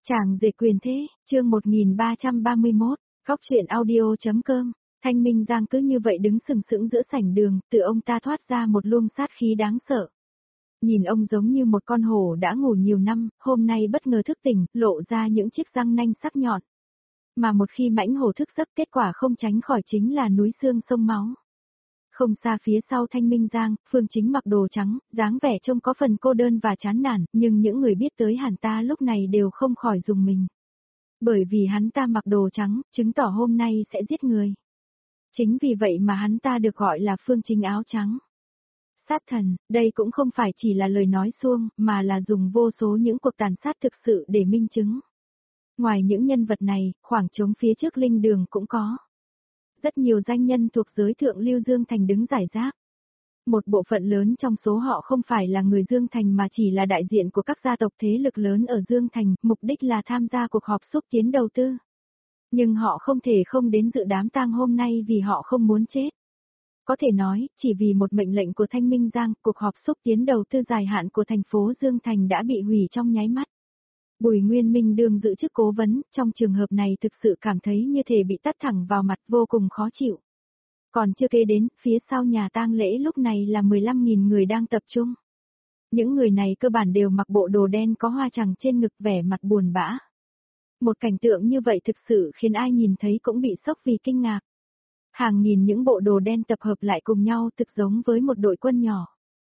Chàng rể quyền thế, chương 1331, góc truyện audio.com. Thanh Minh Giang cứ như vậy đứng sừng sững giữa sảnh đường, từ ông ta thoát ra một luồng sát khí đáng sợ. Nhìn ông giống như một con hổ đã ngủ nhiều năm, hôm nay bất ngờ thức tỉnh, lộ ra những chiếc răng nanh sắc nhọn. Mà một khi mãnh hổ thức giấc, kết quả không tránh khỏi chính là núi xương sông máu. Không xa phía sau Thanh Minh Giang, Phương Chính mặc đồ trắng, dáng vẻ trông có phần cô đơn và chán nản, nhưng những người biết tới hắn ta lúc này đều không khỏi rùng mình. Bởi vì hắn ta mặc đồ trắng, chứng tỏ hôm nay sẽ giết người. Chính vì vậy mà hắn ta được gọi là Phương Chính áo trắng. Sát thần, đây cũng không phải chỉ là lời nói suông, mà là dùng vô số những cuộc tàn sát thực sự để minh chứng. Ngoài những nhân vật này, khoảng trống phía trước linh đường cũng có. Rất nhiều danh nhân thuộc giới thượng lưu Dương Thành đứng rải rác. Một bộ phận lớn trong số họ không phải là người Dương Thành mà chỉ là đại diện của các gia tộc thế lực lớn ở Dương Thành, mục đích là tham gia cuộc họp xúc tiến đầu tư. Nhưng họ không thể không đến dự đám tang hôm nay vì họ không muốn chết. Có thể nói, chỉ vì một mệnh lệnh của Thanh Minh Giang, cuộc họp xúc tiến đầu tư dài hạn của thành phố Dương Thành đã bị hủy trong nháy mắt. Bùi Nguyên Minh đương giữ chức cố vấn, trong trường hợp này thực sự cảm thấy như thể bị tát thẳng vào mặt, vô cùng khó chịu. Còn chưa kể đến, phía sau nhà tang lễ lúc này là 15.000 người đang tập trung. Những người này cơ bản đều mặc bộ đồ đen có hoa chằng trên ngực, vẻ mặt buồn bã. Một cảnh tượng như vậy thực sự khiến ai nhìn thấy cũng bị sốc vì kinh ngạc. Hàng nghìn những bộ đồ đen tập hợp lại cùng nhau thực giống với một đội quân nhỏ.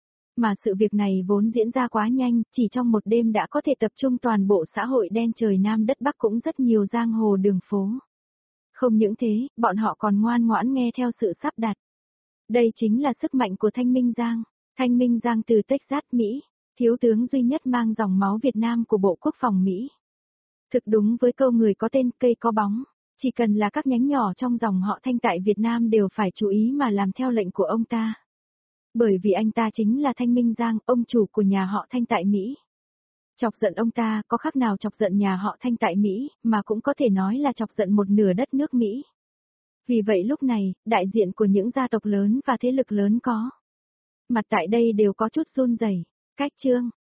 Mà sự việc này vốn diễn ra quá nhanh, chỉ trong một đêm đã có thể tập trung toàn bộ xã hội đen trời Nam đất Bắc cũng rất nhiều giang hồ đường phố. Không những thế, bọn họ còn ngoan ngoãn nghe theo sự sắp đặt. Đây chính là sức mạnh của Thanh Minh Giang. Thanh Minh Giang từ Texas, Mỹ, thiếu tướng duy nhất mang dòng máu Việt Nam của Bộ Quốc phòng Mỹ. Thực đúng với câu người có tên cây có bóng, chỉ cần là các nhánh nhỏ trong dòng họ Thanh tại Việt Nam đều phải chú ý mà làm theo lệnh của ông ta. Bởi vì anh ta chính là Thanh Minh Giang, ông chủ của nhà họ Thanh tại Mỹ. Chọc giận ông ta có khác nào chọc giận nhà họ Thanh tại Mỹ, mà cũng có thể nói là chọc giận một nửa đất nước Mỹ. Vì vậy lúc này, đại diện của những gia tộc lớn và thế lực lớn có mặt tại đây đều có chút run rẩy. Cách chương,